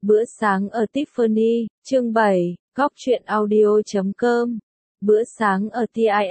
Bữa sáng ở Tiffany, chương 7, góc truyện audio.com. Bữa sáng ở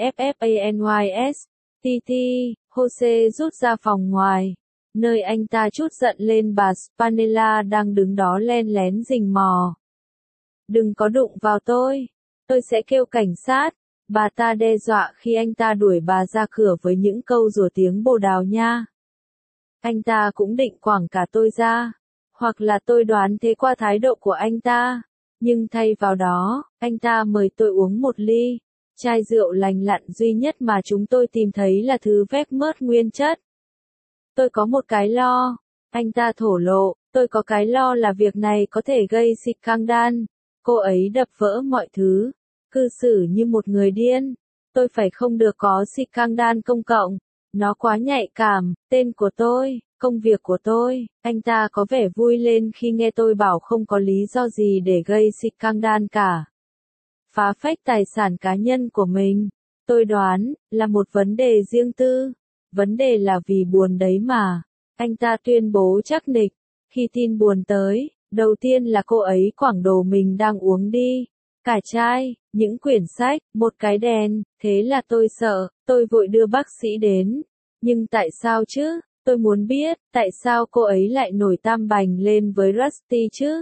TIFFANYS, TT, Jose rút ra phòng ngoài, nơi anh ta trút giận lên bà Spanella đang đứng đó len lén rình mò. Đừng có đụng vào tôi sẽ kêu cảnh sát, bà ta đe dọa khi anh ta đuổi bà ra cửa với những câu rủa tiếng Bồ Đào Nha. Anh ta cũng định quẳng cả tôi ra. Hoặc là tôi đoán thế qua thái độ của anh ta. Nhưng thay vào đó, anh ta mời tôi uống một ly. Chai rượu lành lặn duy nhất mà chúng tôi tìm thấy là thứ Vermouth nguyên chất. Tôi có một cái lo. Anh ta thổ lộ, tôi có cái lo là việc này có thể gây scandal. Cô ấy đập vỡ mọi thứ. Cư xử như một người điên. Tôi phải không được có scandal công cộng. Nó quá nhạy cảm, tên của tôi, công việc của tôi. Anh ta có vẻ vui lên khi nghe tôi bảo không có lý do gì để gây scandal cả. Phá phách tài sản cá nhân của mình, tôi đoán, là một vấn đề riêng tư. Vấn đề là vì buồn đấy mà. Anh ta tuyên bố chắc nịch. Khi tin buồn tới, đầu tiên là cô ấy quẳng đồ mình đang uống đi. Cả chai, những quyển sách, một cái đèn, thế là tôi sợ, tôi vội đưa bác sĩ đến. Nhưng tại sao chứ? Tôi muốn biết, tại sao cô ấy lại nổi tam bành lên với Rusty chứ?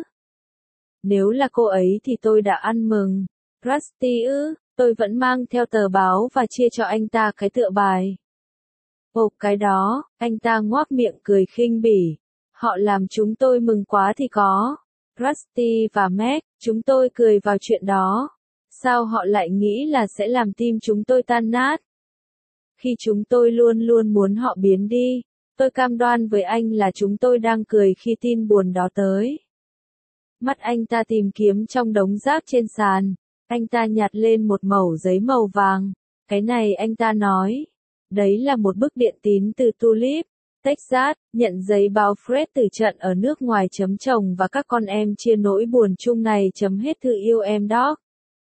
Nếu là cô ấy thì tôi đã ăn mừng. Rusty ư, tôi vẫn mang theo tờ báo và chia cho anh ta cái tựa bài. Ồ, cái đó, anh ta ngoác miệng cười khinh bỉ. Họ làm chúng tôi mừng quá thì có. Rusty và Meg, chúng tôi cười vào chuyện đó. Sao họ lại nghĩ là sẽ làm tim chúng tôi tan nát? Khi chúng tôi luôn luôn muốn họ biến đi, tôi cam đoan với anh là chúng tôi đang cười khi tin buồn đó tới. Mắt anh ta tìm kiếm trong đống rác trên sàn, anh ta nhặt lên một mẩu giấy màu vàng. Cái này anh ta nói, đấy là một bức điện tín từ Tulip, Texas, nhận giấy báo Fred từ trận ở nước ngoài chấm chồng và các con em chia nỗi buồn chung này chấm hết thư yêu em đó.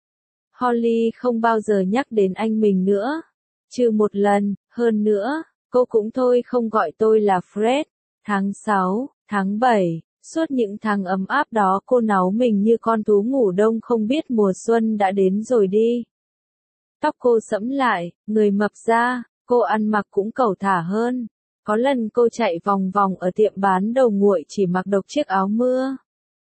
Holly không bao giờ nhắc đến anh mình nữa. Trừ một lần, hơn nữa, cô cũng thôi không gọi tôi là Fred. Tháng 6, tháng 7, suốt những tháng ấm áp đó cô náu mình như con thú ngủ đông không biết mùa xuân đã đến rồi đi. Tóc cô sẫm lại, người mập ra, cô ăn mặc cũng cẩu thả hơn. Có lần cô chạy vòng vòng ở tiệm bán đầu nguội chỉ mặc độc chiếc áo mưa.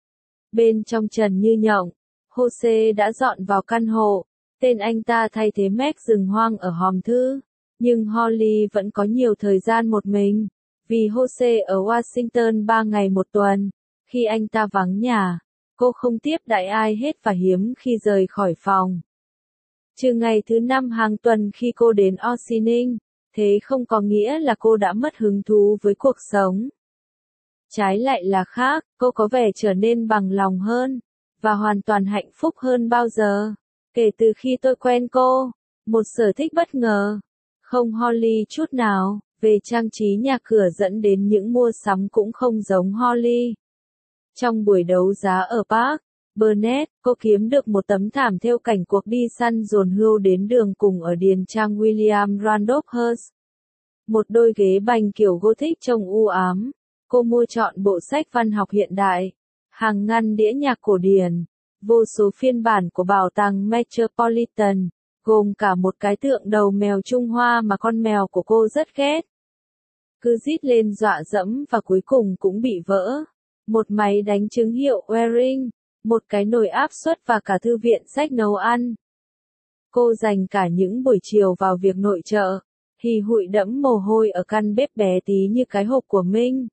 Bên trong trần như nhộng, Jose đã dọn vào căn hộ. Tên anh ta thay thế Meg rừng hoang ở hòm thư. Nhưng Holly vẫn có nhiều thời gian một mình. Vì Jose ở Washington 3 ngày một tuần. Khi anh ta vắng nhà, cô không tiếp đãi ai hết và hiếm khi rời khỏi phòng. Trừ ngày thứ 5 hàng tuần khi cô đến Ossining, thế không có nghĩa là cô đã mất hứng thú với cuộc sống. Trái lại là khác, cô có vẻ trở nên bằng lòng hơn, và hoàn toàn hạnh phúc hơn bao giờ. Kể từ khi tôi quen cô, một sở thích bất ngờ, không Holly chút nào, về trang trí nhà cửa dẫn đến những mua sắm cũng không giống Holly. Trong buổi đấu giá ở Park Burnett, cô kiếm được một tấm thảm thêu cảnh cuộc đi săn dồn hươu đến đường cùng ở điền trang William Randolph Hearst. Một đôi ghế bành kiểu Gothic trông u ám. Cô mua trọn bộ sách văn học hiện đại, hàng ngăn đĩa nhạc cổ điển, vô số phiên bản của bảo tàng Metropolitan, gồm cả một cái tượng đầu mèo Trung Hoa mà con mèo của cô rất ghét. Cứ rít lên dọa dẫm và cuối cùng cũng bị vỡ. Một máy đánh trứng hiệu Waring, một cái nồi áp suất và cả thư viện sách nấu ăn. Cô dành cả những buổi chiều vào việc nội trợ, hì hụi đẫm mồ hôi ở căn bếp bé tí như cái hộp của Minh.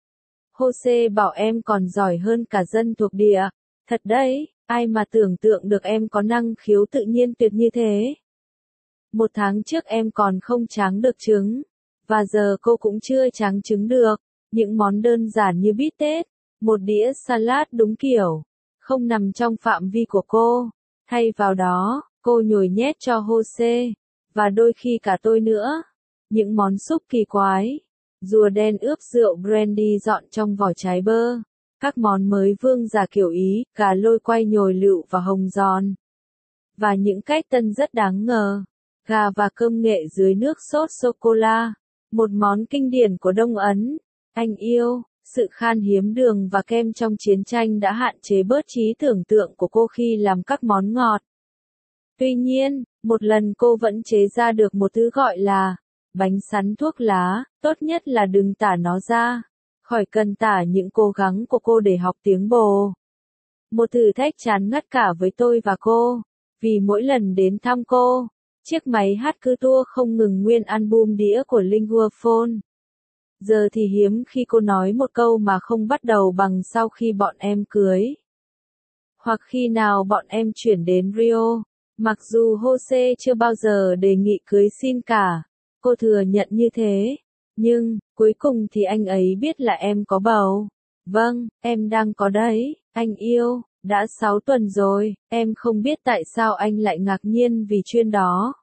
Jose bảo em còn giỏi hơn cả dân thuộc địa. Thật đấy, ai mà tưởng tượng được em có năng khiếu tự nhiên tuyệt như thế. Một tháng trước em còn không tráng được trứng. Và giờ cô cũng chưa tráng trứng được. Những món đơn giản như bít tết, một đĩa salad đúng kiểu, không nằm trong phạm vi của cô. Thay vào đó, cô nhồi nhét cho Jose, và đôi khi cả tôi nữa, những món súp kỳ quái. Rùa đen ướp rượu brandy dọn trong vỏ trái bơ. Các món mới vương giả kiểu Ý, gà lôi quay nhồi lựu và hồng giòn. Và những cách tân rất đáng ngờ. Gà và cơm nghệ dưới nước sốt sô-cô-la. Một món kinh điển của Đông Ấn. Anh yêu, Sự khan hiếm đường và kem trong chiến tranh đã hạn chế bớt trí tưởng tượng của cô khi làm các món ngọt. Tuy nhiên, một lần cô vẫn chế ra được một thứ gọi là bánh sắn thuốc lá, tốt nhất là đừng tả nó ra. Khỏi cần tả những cố gắng của cô để học tiếng Bồ. Một thử thách chán ngắt cả với tôi và cô, vì mỗi lần đến thăm cô, chiếc máy hát cứ tua không ngừng nguyên album đĩa của Lingua Phone. Giờ thì hiếm khi cô nói một câu mà không bắt đầu bằng sau khi bọn em cưới. Hoặc khi nào bọn em chuyển đến Rio, mặc dù Jose chưa bao giờ đề nghị cưới xin cả, cô thừa nhận như thế. Nhưng, cuối cùng thì anh ấy biết là em có bầu. Vâng, em đang có đấy, anh yêu, đã 6 tuần rồi, em không biết tại sao anh lại ngạc nhiên vì chuyện đó.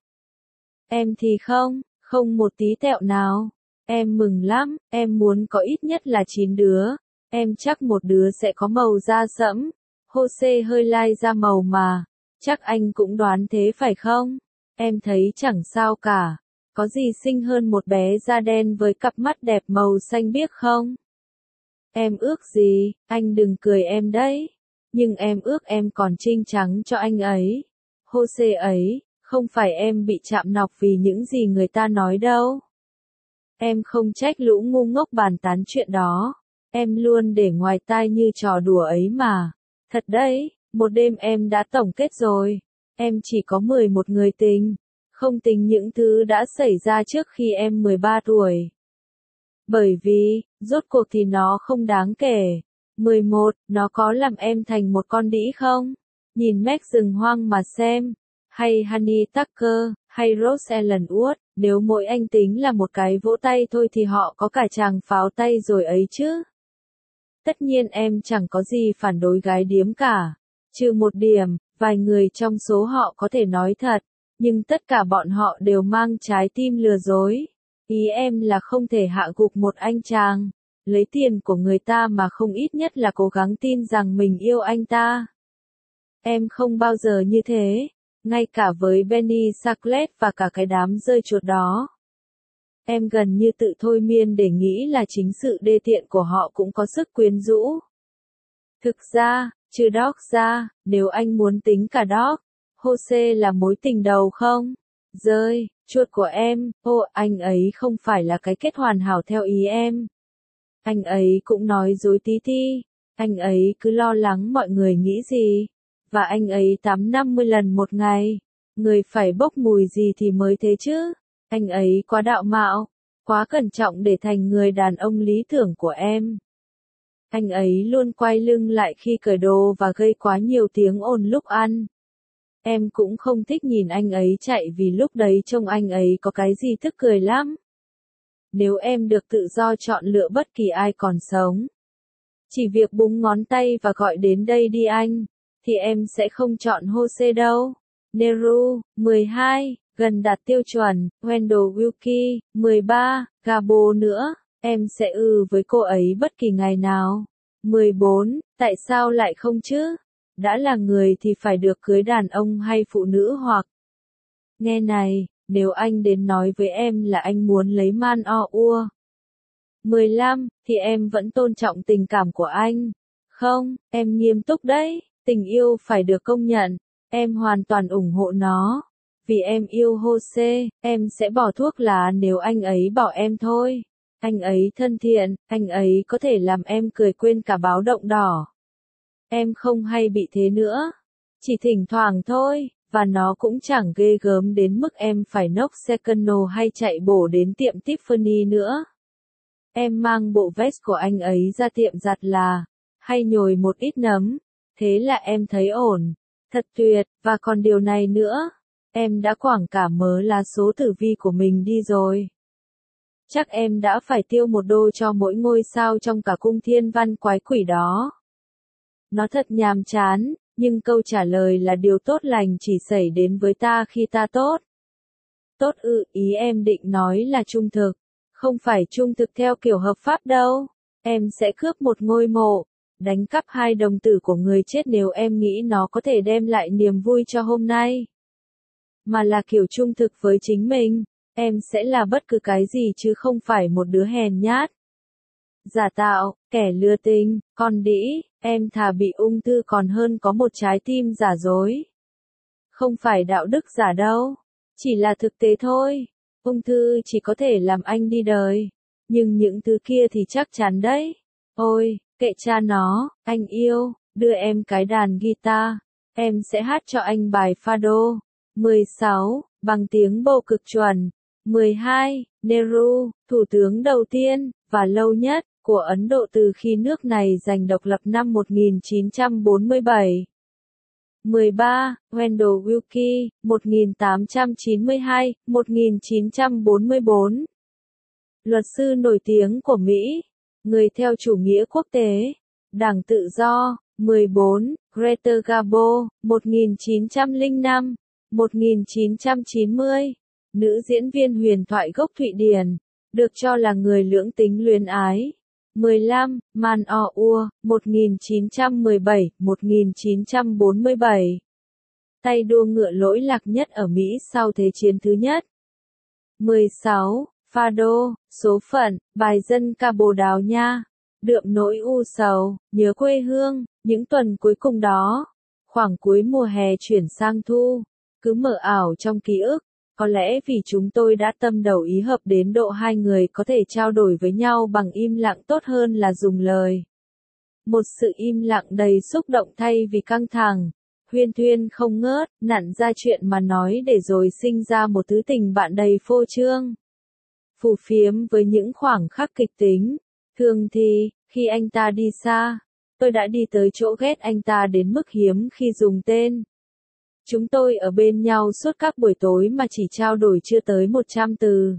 Em thì không một tí tẹo nào. Em mừng lắm, em muốn có ít nhất là 9 đứa. Em chắc một đứa sẽ có màu da sẫm. Jose hơi lai da màu mà. Chắc anh cũng đoán thế phải không? Em thấy chẳng sao cả. Có gì xinh hơn một bé da đen với cặp mắt đẹp màu xanh biếc không? Em ước gì, anh đừng cười em đấy. Nhưng em ước em còn trinh trắng cho anh ấy. Jose ấy, không phải em bị chạm nọc vì những gì người ta nói đâu. Em không trách lũ ngu ngốc bàn tán chuyện đó. Em luôn để ngoài tai như trò đùa ấy mà. Thật đấy, một đêm em đã tổng kết rồi. Em chỉ có 11 người tình. Không tính những thứ đã xảy ra trước khi em 13 tuổi. Bởi vì, rốt cuộc thì nó không đáng kể. 11, nó có làm em thành một con đĩ không? Nhìn Meg rừng hoang mà xem. Hay Honey Tucker, hay Rose Ellen Wood, nếu mỗi anh tính là một cái vỗ tay thôi thì họ có cả tràng pháo tay rồi ấy chứ. Tất nhiên em chẳng có gì phản đối gái điếm cả. Trừ một điểm, vài người trong số họ có thể nói thật, nhưng tất cả bọn họ đều mang trái tim lừa dối. Ý em là không thể hạ gục một anh chàng, lấy tiền của người ta mà không ít nhất là cố gắng tin rằng mình yêu anh ta. Em không bao giờ như thế, ngay cả với Benny Scarlett và cả cái đám rơi chuột đó. Em gần như tự thôi miên để nghĩ là chính sự đê tiện của họ cũng có sức quyến rũ. Thực ra, trừ Doc ra, nếu anh muốn tính cả Doc, Jose là mối tình đầu không? Rơi, chuột của em, anh ấy không phải là cái kết hoàn hảo theo ý em. Anh ấy cũng nói dối tí ti, anh ấy cứ lo lắng mọi người nghĩ gì. Và anh ấy tắm 50 lần một ngày. Người phải bốc mùi gì thì mới thế chứ. Anh ấy quá đạo mạo, quá cẩn trọng để thành người đàn ông lý tưởng của em. Anh ấy luôn quay lưng lại khi cởi đồ và gây quá nhiều tiếng ồn lúc ăn. Em cũng không thích nhìn anh ấy chạy vì lúc đấy trông anh ấy có cái gì tức cười lắm. Nếu em được tự do chọn lựa bất kỳ ai còn sống, chỉ việc búng ngón tay và gọi đến đây đi anh, thì em sẽ không chọn Jose đâu. Neru, 12, gần đạt tiêu chuẩn. Wendell Wilkie, 13, Gabo nữa, em sẽ với cô ấy bất kỳ ngày nào. 14, tại sao lại không chứ? Đã là người thì phải được cưới đàn ông hay phụ nữ hoặc. Nghe này, nếu anh đến nói với em là anh muốn lấy man o ua. 15, thì em vẫn tôn trọng tình cảm của anh. Không, em nghiêm túc đấy, tình yêu phải được công nhận, em hoàn toàn ủng hộ nó. Vì em yêu Jose, em sẽ bỏ thuốc lá nếu anh ấy bỏ em thôi. Anh ấy thân thiện, anh ấy có thể làm em cười quên cả báo động đỏ. Em không hay bị thế nữa. Chỉ thỉnh thoảng thôi, và nó cũng chẳng ghê gớm đến mức em phải nốc Secondo hay chạy bổ đến tiệm Tiffany nữa. Em mang bộ vest của anh ấy ra tiệm giặt là, hay nhồi một ít nấm, thế là em thấy ổn. Thật tuyệt, và còn điều này nữa, em đã quảng cả mớ lá số tử vi của mình đi rồi. Chắc em đã phải tiêu một đô cho mỗi ngôi sao trong cả cung thiên văn quái quỷ đó. Nó thật nhàm chán, nhưng câu trả lời là điều tốt lành chỉ xảy đến với ta khi ta tốt. Tốt ý em định nói là trung thực. Không phải trung thực theo kiểu hợp pháp đâu. Em sẽ cướp một ngôi mộ, đánh cắp 2 đồng tử của người chết nếu em nghĩ nó có thể đem lại niềm vui cho hôm nay. Mà là kiểu trung thực với chính mình, em sẽ là bất cứ cái gì chứ không phải một đứa hèn nhát. giả tạo, kẻ lừa tình, con đĩ, em thà bị ung thư còn hơn có một trái tim giả dối. Không phải đạo đức giả đâu, chỉ là thực tế thôi. Ung thư chỉ có thể làm anh đi đời, nhưng những thứ kia thì chắc chắn đấy. Ôi, kệ cha nó, anh yêu, đưa em cái đàn guitar, em sẽ hát cho anh bài Fado. 16. Bằng tiếng bầu cực chuẩn. 12. Nehru, thủ tướng đầu tiên, và lâu nhất, của Ấn Độ từ khi nước này giành độc lập năm 1947. 13. Wendell Willkie, 1892-1944. Luật sư nổi tiếng của Mỹ, người theo chủ nghĩa quốc tế, Đảng Tự do. 14. Greta Garbo, 1905-1990. Nữ diễn viên huyền thoại gốc Thụy Điển, được cho là người lưỡng tính luyến ái. 15. Man O-ua, 1917-1947. Tay đua ngựa lỗi lạc nhất ở Mỹ sau Thế chiến thứ nhất. 16. Fado, số phận, bài dân ca Bồ Đào Nha. Đượm nỗi u sầu, nhớ quê hương, những tuần cuối cùng đó. Khoảng cuối mùa hè chuyển sang thu, cứ mờ ảo trong ký ức. Có lẽ vì chúng tôi đã tâm đầu ý hợp đến độ hai người có thể trao đổi với nhau bằng im lặng tốt hơn là dùng lời. Một sự im lặng đầy xúc động thay vì căng thẳng. Huyên thuyên không ngớt, nặn ra chuyện mà nói để rồi sinh ra một thứ tình bạn đầy phô trương. Phù phiếm với những khoảng khắc kịch tính. Thường thì, khi anh ta đi xa, tôi đã đi tới chỗ ghét anh ta đến mức hiếm khi dùng tên. Chúng tôi ở bên nhau suốt các buổi tối mà chỉ trao đổi chưa tới 100 từ.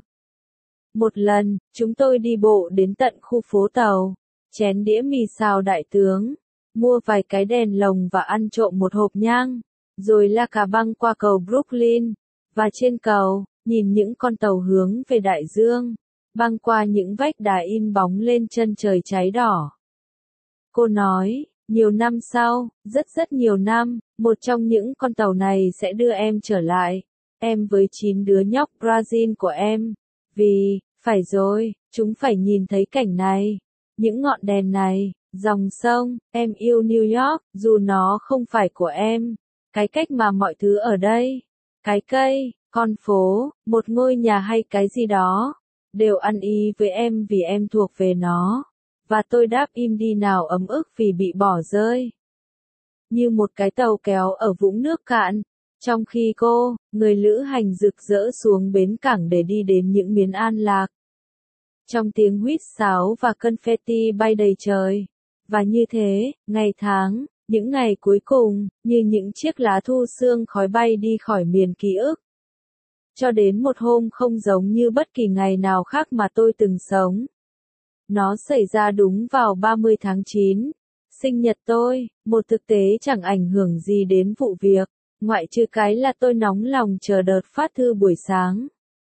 Một lần, chúng tôi đi bộ đến tận khu phố tàu, chén đĩa mì xào đại tướng, mua vài cái đèn lồng và ăn trộm một hộp nhang, rồi la cà băng qua cầu Brooklyn, và trên cầu, nhìn những con tàu hướng về đại dương, băng qua những vách đá in bóng lên chân trời cháy đỏ. Cô nói, nhiều năm sau, rất nhiều năm, một trong những con tàu này sẽ đưa em trở lại, em với 9 đứa nhóc Brazil của em, vì, phải rồi, chúng phải nhìn thấy cảnh này, những ngọn đèn này, dòng sông, em yêu New York, dù nó không phải của em, cái cách mà mọi thứ ở đây, cái cây, con phố, một ngôi nhà hay cái gì đó, đều ăn ý với em vì em thuộc về nó. Và tôi đáp im đi nào ấm ức vì bị bỏ rơi. Như một cái tàu kéo ở vũng nước cạn, trong khi cô, người lữ hành rực rỡ xuống bến cảng để đi đến những miền an lạc. Trong tiếng huýt sáo và confetti bay đầy trời. Và như thế, ngày tháng, những ngày cuối cùng, như những chiếc lá thu sương khói bay đi khỏi miền ký ức. Cho đến một hôm không giống như bất kỳ ngày nào khác mà tôi từng sống. Nó xảy ra đúng vào 30 tháng 9, sinh nhật tôi, một thực tế chẳng ảnh hưởng gì đến vụ việc, ngoại trừ cái là tôi nóng lòng chờ đợt phát thư buổi sáng.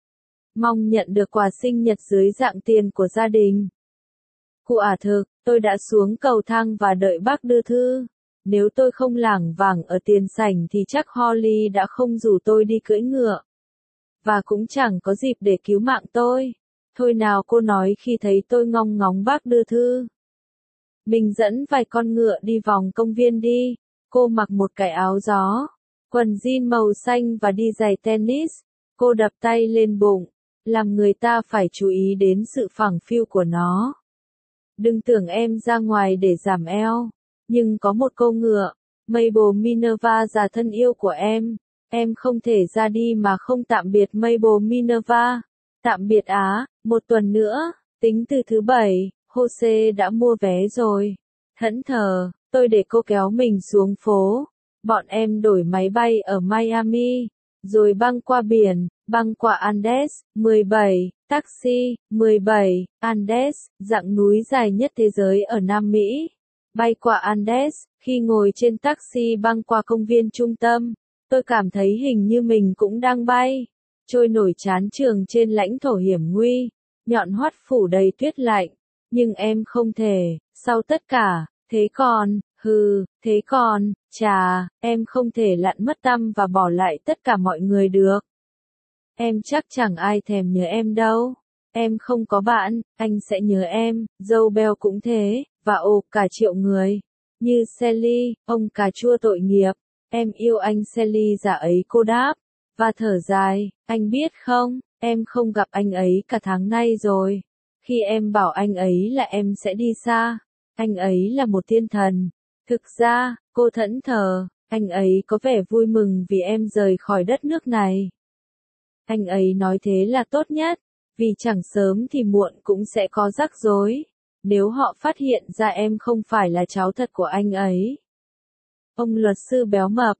Mong nhận được quà sinh nhật dưới dạng tiền của gia đình. Quả thực, tôi đã xuống cầu thang và đợi bác đưa thư. Nếu tôi không lảng vảng ở tiền sảnh thì chắc Holly đã không rủ tôi đi cưỡi ngựa. Và cũng chẳng có dịp để cứu mạng tôi. Thôi nào, cô nói khi thấy tôi ngong ngóng bác đưa thư. Mình dẫn vài con ngựa đi vòng công viên đi. Cô mặc một cái áo gió, quần jean màu xanh và đi giày tennis. Cô đập tay lên bụng, làm người ta phải chú ý đến sự phẳng phiu của nó. Đừng tưởng em ra ngoài để giảm eo. Nhưng có một cô ngựa, Mabel Minerva già thân yêu của em. Em không thể ra đi mà không tạm biệt Mabel Minerva. Tạm biệt Á, một tuần nữa, tính từ thứ Bảy, Jose đã mua vé rồi. Thẫn thờ, tôi để cô kéo mình xuống phố. Bọn em đổi máy bay ở Miami, rồi băng qua biển, băng qua Andes, 17, taxi, 17, Andes, dặng núi dài nhất thế giới ở Nam Mỹ. Bay qua Andes, khi ngồi trên taxi băng qua công viên trung tâm, tôi cảm thấy hình như mình cũng đang bay. Trôi nổi chán trường trên lãnh thổ hiểm nguy, nhọn hoắt phủ đầy tuyết lạnh, nhưng em không thể, sau tất cả, thế còn, chà, em không thể lặn mất tăm và bỏ lại tất cả mọi người được. Em chắc chẳng ai thèm nhớ em đâu. Em không có bạn, anh sẽ nhớ em, dâu Bell cũng thế, và cả triệu người. Như Sally, ông cà chua tội nghiệp. Em yêu anh Sally già ấy, cô đáp. Và thở dài, anh biết không, em không gặp anh ấy cả tháng nay rồi. Khi em bảo anh ấy là em sẽ đi xa, anh ấy là một thiên thần. Thực ra, cô thẫn thờ, anh ấy có vẻ vui mừng vì em rời khỏi đất nước này. Anh ấy nói thế là tốt nhất, vì chẳng sớm thì muộn cũng sẽ có rắc rối, nếu họ phát hiện ra em không phải là cháu thật của anh ấy. Ông luật sư béo mập,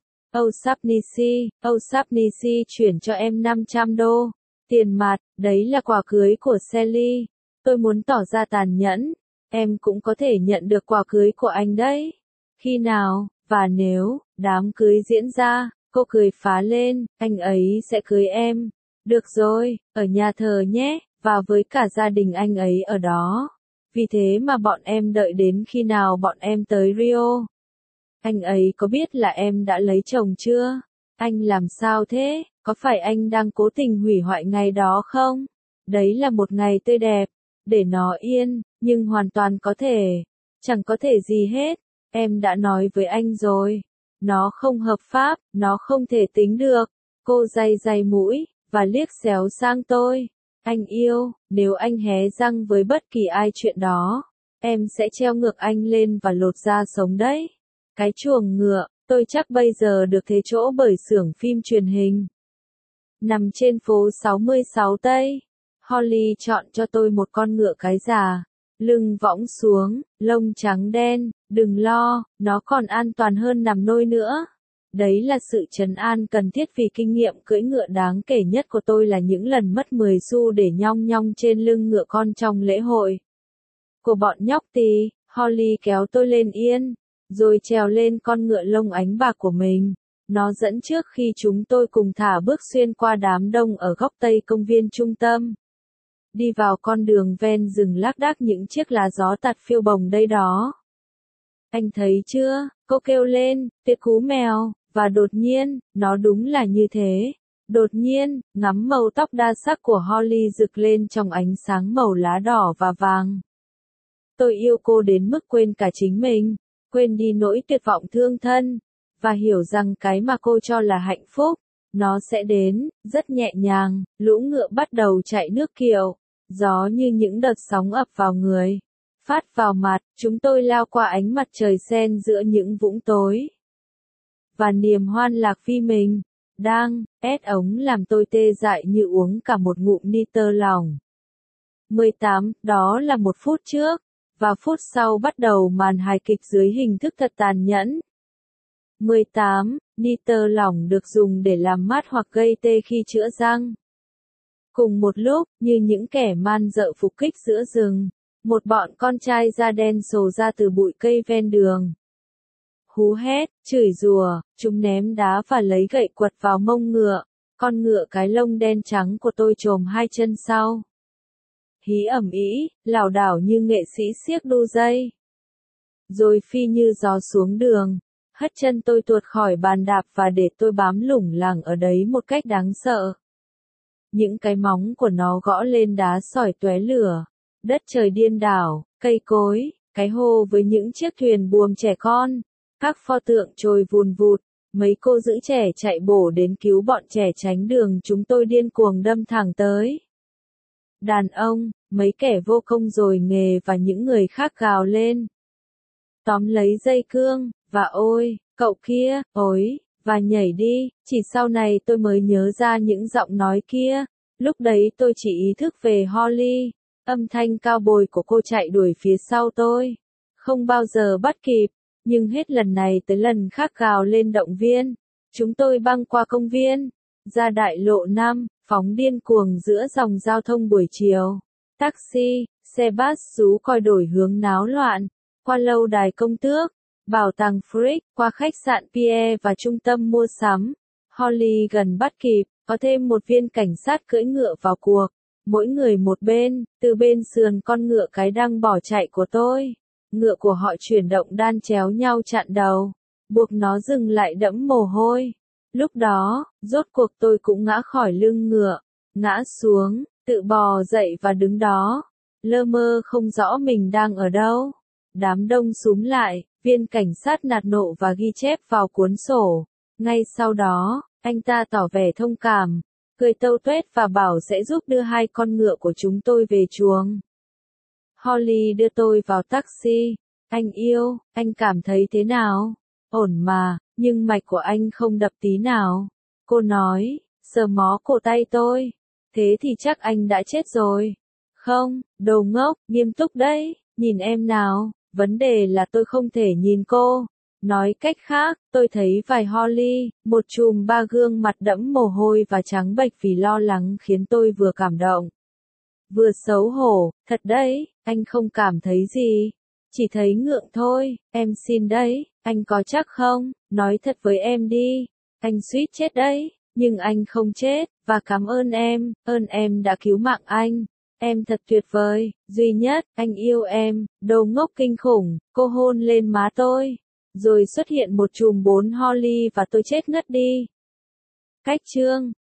O'Shaughnessy chuyển cho em 500 đô, tiền mặt, đấy là quà cưới của Sally. Tôi muốn tỏ ra tàn nhẫn, em cũng có thể nhận được quà cưới của anh đấy. Khi nào, và nếu, đám cưới diễn ra, cô cười phá lên, anh ấy sẽ cưới em. Được rồi, ở nhà thờ nhé, và với cả gia đình anh ấy ở đó. Vì thế mà bọn em đợi đến khi nào bọn em tới Rio. Anh ấy có biết là em đã lấy chồng chưa? Anh làm sao thế? Có phải anh đang cố tình hủy hoại ngày đó không? Đấy là một ngày tươi đẹp, để nó yên, nhưng hoàn toàn có thể. Chẳng có thể gì hết, em đã nói với anh rồi. Nó không hợp pháp, nó không thể tính được. Cô day mũi, và liếc xéo sang tôi. Anh yêu, nếu anh hé răng với bất kỳ ai chuyện đó, em sẽ treo ngược anh lên và lột da sống đấy. Cái chuồng ngựa, tôi chắc bây giờ được thế chỗ bởi xưởng phim truyền hình. Nằm trên phố 66 Tây, Holly chọn cho tôi một con ngựa cái già, lưng võng xuống, lông trắng đen, đừng lo, nó còn an toàn hơn nằm nôi nữa. Đấy là sự trấn an cần thiết vì kinh nghiệm cưỡi ngựa đáng kể nhất của tôi là những lần mất 10 xu để nhong nhong trên lưng ngựa con trong lễ hội. Của bọn nhóc tí, Holly kéo tôi lên yên, rồi trèo lên con ngựa lông ánh bạc của mình. Nó dẫn trước khi chúng tôi cùng thả bước xuyên qua đám đông ở góc tây công viên trung tâm. Đi vào con đường ven rừng lác đác những chiếc lá gió tạt phiêu bồng đây đó. Anh thấy chưa, cô kêu lên, tuyệt cú mèo, và đột nhiên, nó đúng là như thế. Đột nhiên, ngắm màu tóc đa sắc của Holly rực lên trong ánh sáng màu lá đỏ và vàng. Tôi yêu cô đến mức quên cả chính mình, quên đi nỗi tuyệt vọng thương thân, và hiểu rằng cái mà cô cho là hạnh phúc, nó sẽ đến, rất nhẹ nhàng, lũ ngựa bắt đầu chạy nước kiệu, gió như những đợt sóng ập vào người, phát vào mặt, chúng tôi lao qua ánh mặt trời xen giữa những vũng tối. Và niềm hoan lạc vì mình, đang, ét ống làm tôi tê dại như uống cả một ngụm nitơ lỏng. 18, đó là một phút trước, và phút sau bắt đầu màn hài kịch dưới hình thức thật tàn nhẫn. 18. Nitơ lỏng được dùng để làm mát hoặc gây tê khi chữa răng. Cùng một lúc, như những kẻ man dợ phục kích giữa rừng, một bọn con trai da đen sồ ra từ bụi cây ven đường. Hú hét, chửi rủa, chúng ném đá và lấy gậy quật vào mông ngựa. Con ngựa cái lông đen trắng của tôi chồm hai chân sau. Hí ẩm ĩ, lảo đảo như nghệ sĩ xiếc đu dây. Rồi phi như gió xuống đường, hất chân tôi tuột khỏi bàn đạp và để tôi bám lủng lẳng ở đấy một cách đáng sợ. Những cái móng của nó gõ lên đá sỏi tóe lửa, đất trời điên đảo, cây cối, cái hồ với những chiếc thuyền buồm trẻ con, các pho tượng trôi vùn vụt, mấy cô giữ trẻ chạy bổ đến cứu bọn trẻ tránh đường chúng tôi điên cuồng đâm thẳng tới. Đàn ông, mấy kẻ vô công rồi nghề và những người khác gào lên. Tóm lấy dây cương, và ôi, cậu kia, ối, và nhảy đi, chỉ sau này tôi mới nhớ ra những giọng nói kia, lúc đấy tôi chỉ ý thức về Holly, âm thanh cao bồi của cô chạy đuổi phía sau tôi, không bao giờ bắt kịp, nhưng hết lần này tới lần khác gào lên động viên, chúng tôi băng qua công viên, ra đại lộ 5, phóng điên cuồng giữa dòng giao thông buổi chiều, taxi, xe bus rú còi đổi hướng náo loạn, qua lâu đài công tước, bảo tàng Frick, qua khách sạn Pierre và trung tâm mua sắm. Holly gần bắt kịp, có thêm một viên cảnh sát cưỡi ngựa vào cuộc, mỗi người một bên, từ bên sườn con ngựa cái đang bỏ chạy của tôi. Ngựa của họ chuyển động đan chéo nhau chặn đầu, buộc nó dừng lại đẫm mồ hôi. Lúc đó, rốt cuộc tôi cũng ngã khỏi lưng ngựa, ngã xuống, tự bò dậy và đứng đó, lơ mơ không rõ mình đang ở đâu. Đám đông xúm lại, viên cảnh sát nạt nộ và ghi chép vào cuốn sổ. Ngay sau đó, anh ta tỏ vẻ thông cảm, cười tâu tuét và bảo sẽ giúp đưa hai con ngựa của chúng tôi về chuồng. Holly đưa tôi vào taxi. Anh yêu, anh cảm thấy thế nào? Ổn mà, nhưng mạch của anh không đập tí nào. Cô nói, sờ mó cổ tay tôi. Thế thì chắc anh đã chết rồi. Không, đồ ngốc, nghiêm túc đấy, nhìn em nào, vấn đề là tôi không thể nhìn cô. Nói cách khác, tôi thấy vài Holly, một chùm ba gương mặt đẫm mồ hôi và trắng bệch vì lo lắng khiến tôi vừa cảm động, vừa xấu hổ. Thật đấy, anh không cảm thấy gì, chỉ thấy ngượng thôi. Em xin đấy, anh có chắc không? Nói thật với em đi. Anh suýt chết đấy, nhưng anh không chết, và cảm ơn em đã cứu mạng anh. Em thật tuyệt vời, duy nhất, anh yêu em, đồ ngốc kinh khủng. Cô hôn lên má tôi, rồi xuất hiện một chùm 4 Holly và tôi chết ngất đi. Cách chương